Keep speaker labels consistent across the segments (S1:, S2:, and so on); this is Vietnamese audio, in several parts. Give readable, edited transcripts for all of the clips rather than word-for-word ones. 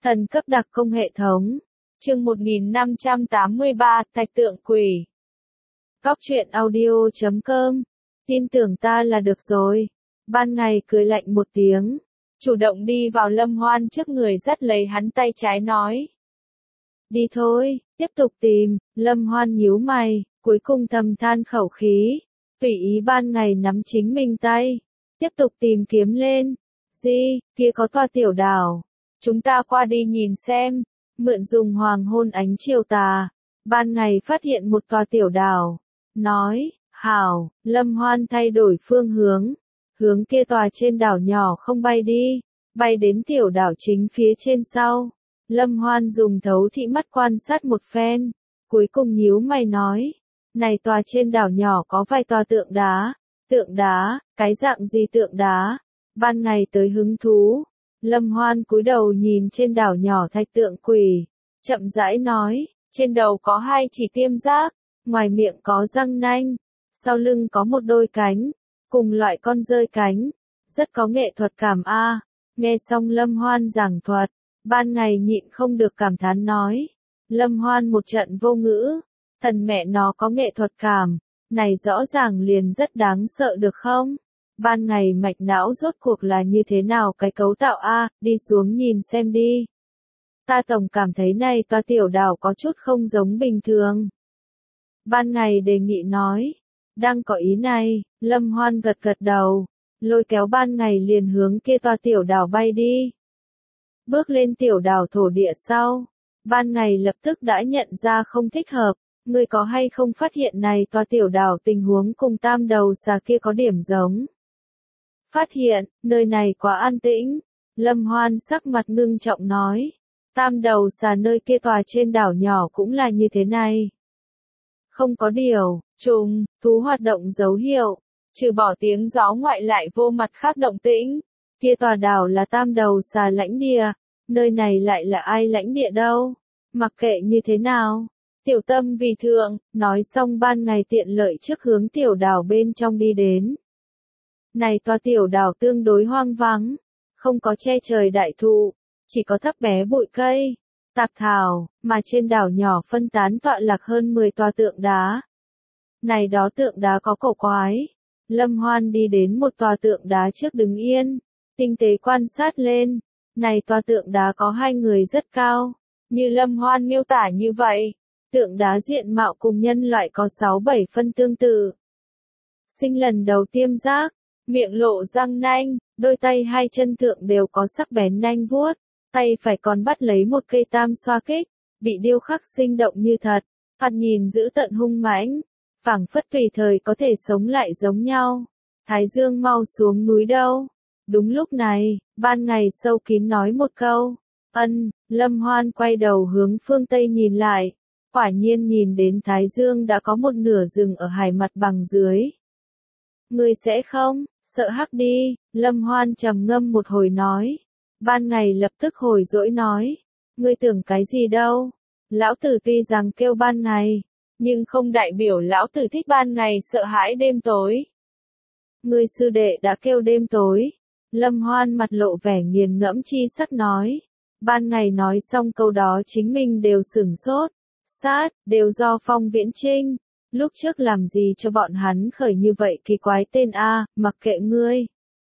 S1: Thần cấp đặc công hệ thống. Chương 1583, Thạch tượng quỷ. Góc truyện audio.com. Tin tưởng ta là được rồi. Ban ngày cười lạnh một tiếng, chủ động đi vào Lâm Hoan trước người dắt lấy hắn tay trái nói. Đi thôi, tiếp tục tìm. Lâm Hoan nhíu mày, cuối cùng thầm than khẩu khí. Tùy ý ban ngày nắm chính mình tay. Tiếp tục tìm kiếm lên. Gì, kia có tòa tiểu đảo. Chúng ta qua đi nhìn xem. Mượn dùng hoàng hôn ánh chiều tà. Ban ngày phát hiện một tòa tiểu đảo. Nói, hảo, Lâm Hoan thay đổi phương hướng. Hướng kia tòa trên đảo nhỏ không bay đi. Bay đến tiểu đảo chính phía trên sau. Lâm Hoan dùng thấu thị mắt quan sát một phen. Cuối cùng nhíu mày nói. Này tòa trên đảo nhỏ có vài tòa tượng đá. Tượng đá, cái dạng gì tượng đá? Ban ngày tới hứng thú. Lâm Hoan cúi đầu nhìn trên đảo nhỏ thạch tượng quỷ. Chậm rãi nói, trên đầu có hai chỉ tiêm giác, ngoài miệng có răng nanh, sau lưng có một đôi cánh, cùng loại con dơi cánh. Rất có nghệ thuật cảm a. Nghe xong Lâm Hoan giảng thuật, ban ngày nhịn không được cảm thán nói. Lâm Hoan một trận vô ngữ, thần mẹ nó có nghệ thuật cảm, này rõ ràng liền rất đáng sợ được không? Ban ngày mạch não rốt cuộc là như thế nào cái cấu tạo a, đi xuống nhìn xem đi. Ta tổng cảm thấy này tòa tiểu đảo có chút không giống bình thường. Ban ngày đề nghị nói, đang có ý này, Lâm Hoan gật gật đầu, lôi kéo ban ngày liền hướng kia tòa tiểu đảo bay đi. Bước lên tiểu đảo thổ địa sau, ban ngày lập tức đã nhận ra không thích hợp, người có hay không phát hiện này tòa tiểu đảo tình huống cùng tam đầu xà kia có điểm giống. Phát hiện, nơi này quá an tĩnh, Lâm Hoan sắc mặt ngưng trọng nói, tam đầu xà nơi kia tòa trên đảo nhỏ cũng là như thế này. Không có điều, trùng, thú hoạt động dấu hiệu, trừ bỏ tiếng gió ngoại lại vô mặt khác động tĩnh, kia tòa đảo là tam đầu xà lãnh địa, nơi này lại là ai lãnh địa đâu, mặc kệ như thế nào. Tiểu tâm vì thượng, nói xong ban ngày tiện lợi trước hướng tiểu đảo bên trong đi đến. Này tòa tiểu đảo tương đối hoang vắng, không có che trời đại thụ, chỉ có thấp bé bụi cây, tạp thảo, mà trên đảo nhỏ phân tán tọa lạc hơn 10 tòa tượng đá. Này đó tượng đá có cổ quái. Lâm Hoan đi đến một tòa tượng đá trước đứng yên, tinh tế quan sát lên. Này tòa tượng đá có hai người rất cao, như Lâm Hoan miêu tả như vậy. Tượng đá diện mạo cùng nhân loại có 6-7 phân tương tự. Sinh lần đầu tiêm giác, miệng lộ răng nanh, đôi tay hai chân thượng đều có sắc bén nanh vuốt, tay phải còn bắt lấy một cây tam xoa kích, bị điêu khắc sinh động như thật, thoạt nhìn dữ tợn hung mãnh, phảng phất tùy thời có thể sống lại giống nhau. Thái Dương mau xuống núi đâu? Đúng lúc này, ban ngày sâu kín nói một câu. Lâm Hoan quay đầu hướng phương Tây nhìn lại, quả nhiên nhìn đến Thái Dương đã có một nửa rừng ở hải mặt bằng dưới. Ngươi sẽ không, sợ hắc đi, Lâm Hoan trầm ngâm một hồi nói. Ban ngày lập tức hồi dỗi nói, ngươi tưởng cái gì đâu, lão tử tuy rằng kêu ban ngày, nhưng không đại biểu lão tử thích ban ngày sợ hãi đêm tối. Ngươi sư đệ đã kêu đêm tối, Lâm Hoan mặt lộ vẻ nghiền ngẫm chi sắc nói. Ban ngày nói xong câu đó chính mình đều sửng sốt, đều do Phong Viễn Trinh. Lúc trước làm gì cho bọn hắn khởi như vậy kỳ quái tên a, mặc kệ ngươi.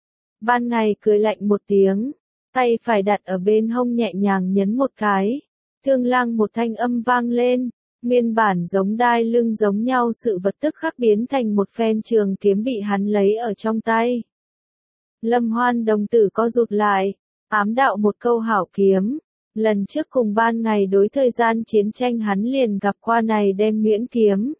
S1: Ban ngày cười lạnh một tiếng, tay phải đặt ở bên hông nhẹ nhàng nhấn một cái. Thương lang một thanh âm vang lên, nguyên bản giống đai lưng giống nhau sự vật tức khắc biến thành một phen trường kiếm bị hắn lấy ở trong tay. Lâm Hoan đồng tử co rụt lại, ám đạo một câu hảo kiếm. Lần trước cùng ban ngày đối thời gian chiến tranh hắn liền gặp qua này đem nhuyễn kiếm.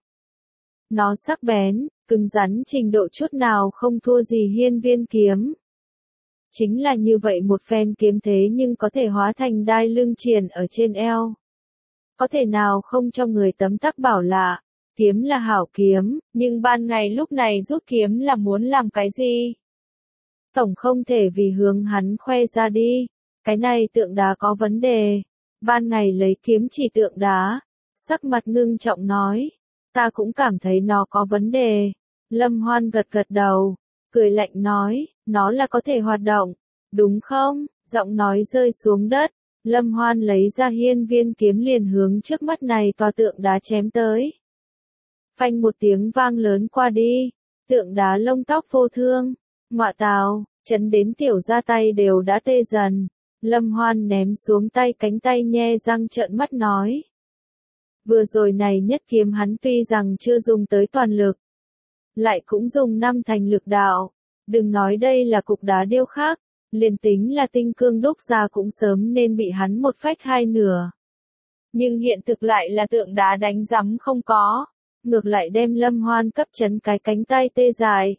S1: Nó sắc bén, cứng rắn trình độ chút nào không thua gì hiên viên kiếm. Chính là như vậy một phen kiếm thế nhưng có thể hóa thành đai lưng triền ở trên eo. Có thể nào không cho người tấm tắc bảo lạ, kiếm là hảo kiếm, nhưng ban ngày lúc này rút kiếm là muốn làm cái gì? Tổng không thể vì hướng hắn khoe ra đi, cái này tượng đá có vấn đề. Ban ngày lấy kiếm chỉ tượng đá, sắc mặt ngưng trọng nói. Ta cũng cảm thấy nó có vấn đề. Lâm Hoan gật gật đầu, cười lạnh nói, nó là có thể hoạt động, đúng không? Giọng nói rơi xuống đất, Lâm Hoan lấy ra hiên viên kiếm liền hướng trước mắt này tòa tượng đá chém tới. Phanh một tiếng vang lớn qua đi, tượng đá lông tóc vô thương, ngọa tào, chấn đến tiểu ra tay đều đã tê dần. Lâm Hoan ném xuống tay cánh tay nhe răng trợn mắt nói. Vừa rồi này nhất kiếm hắn tuy rằng chưa dùng tới toàn lực, lại cũng dùng 5 thành lực đạo. Đừng nói đây là cục đá điêu khắc, liền tính là tinh cương đúc ra cũng sớm nên bị hắn một phách hai nửa. Nhưng hiện thực lại là tượng đá đánh rắm không có, ngược lại đem Lâm Hoan cấp chấn cái cánh tay tê dại.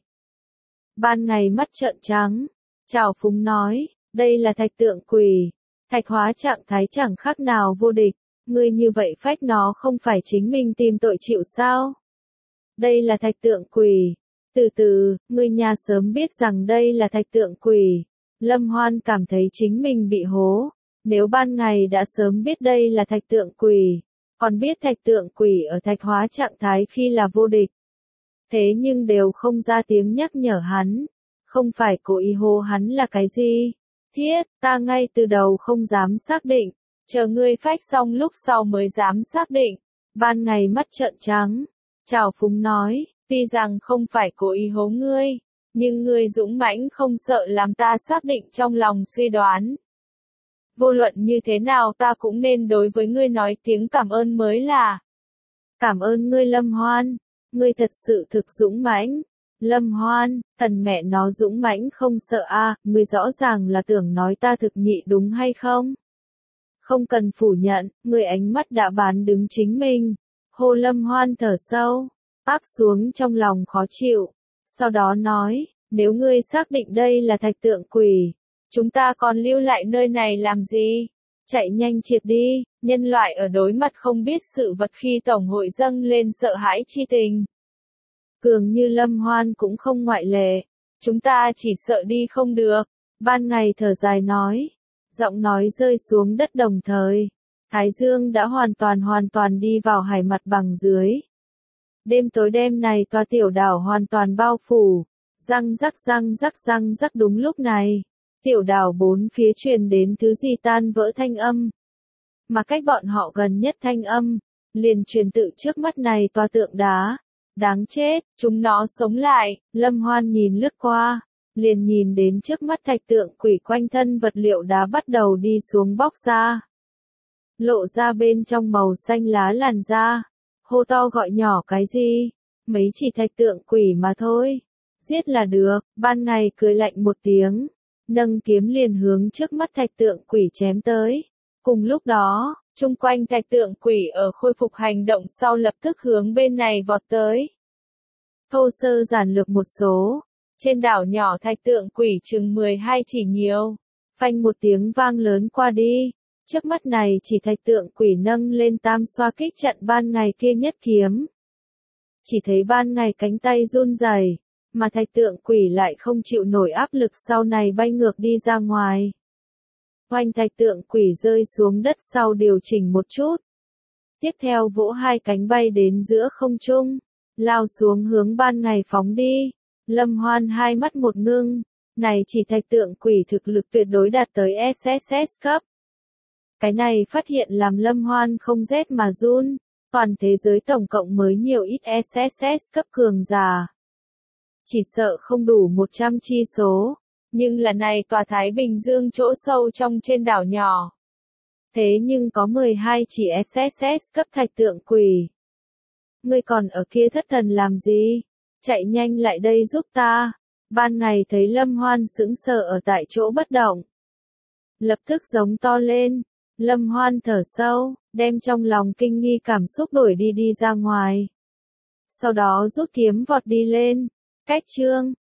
S1: Ban ngày mắt trợn trắng, trào phúng nói, đây là thạch tượng quỷ, thạch hóa trạng thái chẳng khác nào vô địch, ngươi như vậy phách nó không phải chính mình tìm tội chịu sao? Đây là thạch tượng quỷ. Từ từ, ngươi nhà sớm biết rằng đây là thạch tượng quỷ. Lâm Hoan cảm thấy chính mình bị hố. Nếu ban ngày đã sớm biết đây là thạch tượng quỷ, còn biết thạch tượng quỷ ở thạch hóa trạng thái khi là vô địch. Thế nhưng đều không ra tiếng nhắc nhở hắn. Không phải cố ý hô hắn là cái gì. Thiết, ta ngay từ đầu không dám xác định. Chờ ngươi phách xong lúc sau mới dám xác định. Ban ngày mắt trợn trắng. Trào phúng nói, tuy rằng không phải cố ý hố ngươi, nhưng ngươi dũng mãnh không sợ làm ta xác định trong lòng suy đoán. Vô luận như thế nào ta cũng nên đối với ngươi nói tiếng cảm ơn mới là. Cảm ơn ngươi Lâm Hoan, ngươi thật sự thực dũng mãnh. Lâm Hoan, thần mẹ nó dũng mãnh không sợ a, ngươi rõ ràng là tưởng nói ta thực nhị đúng hay không? Không cần phủ nhận, ngươi ánh mắt đã bán đứng chính mình. Hồ Lâm Hoan thở sâu, áp xuống trong lòng khó chịu. Sau đó nói, nếu ngươi xác định đây là thạch tượng quỷ, chúng ta còn lưu lại nơi này làm gì? Chạy nhanh triệt đi, nhân loại ở đối mặt không biết sự vật khi tổng hội dâng lên sợ hãi chi tình. Cường như Lâm Hoan cũng không ngoại lệ, chúng ta chỉ sợ đi không được. Ban ngày thở dài nói, giọng nói rơi xuống đất đồng thời. Thái dương đã hoàn toàn đi vào hải mặt bằng dưới. Đêm tối đêm này tòa tiểu đảo hoàn toàn bao phủ. Răng rắc đúng lúc này. Tiểu đảo bốn phía truyền đến thứ gì tan vỡ thanh âm. Mà cách bọn họ gần nhất thanh âm, liền truyền tự trước mắt này tòa tượng đá. Đáng chết, chúng nó sống lại. Lâm Hoan nhìn lướt qua, liền nhìn đến trước mắt thạch tượng quỷ quanh thân vật liệu đá bắt đầu đi xuống bóc ra. Lộ ra bên trong màu xanh lá làn da, hô to gọi nhỏ cái gì, mấy chỉ thạch tượng quỷ mà thôi, giết là được. Ban ngày cười lạnh một tiếng, nâng kiếm liền hướng trước mắt thạch tượng quỷ chém tới. Cùng lúc đó, chung quanh thạch tượng quỷ ở khôi phục hành động sau lập tức hướng bên này vọt tới. Thô sơ giản lược một số, trên đảo nhỏ thạch tượng quỷ chừng 12 chỉ nhiều, phanh một tiếng vang lớn qua đi. Trước mắt này chỉ thạch tượng quỷ nâng lên tam xoa kích trận ban ngày kia nhất kiếm. Chỉ thấy ban ngày cánh tay run rẩy, mà thạch tượng quỷ lại không chịu nổi áp lực sau này bay ngược đi ra ngoài. Oanh thạch tượng quỷ rơi xuống đất sau điều chỉnh một chút. Tiếp theo vỗ hai cánh bay đến giữa không trung, lao xuống hướng ban ngày phóng đi. Lâm Hoan hai mắt một ngưng, này chỉ thạch tượng quỷ thực lực tuyệt đối đạt tới SSS cấp. Cái này phát hiện làm Lâm Hoan không rét mà run, toàn thế giới tổng cộng mới nhiều ít SSS cấp cường giả. Chỉ sợ không đủ 100 chi số, nhưng là này tòa Thái Bình Dương chỗ sâu trong trên đảo nhỏ. Thế nhưng có 12 chỉ SSS cấp thạch tượng quỷ. Ngươi còn ở kia thất thần làm gì? Chạy nhanh lại đây giúp ta. Ban ngày thấy Lâm Hoan sững sờ ở tại chỗ bất động. Lập tức giống to lên. Lâm Hoan thở sâu, đem trong lòng kinh nghi cảm xúc đuổi đi ra ngoài. Sau đó rút kiếm vọt đi lên. Cách chương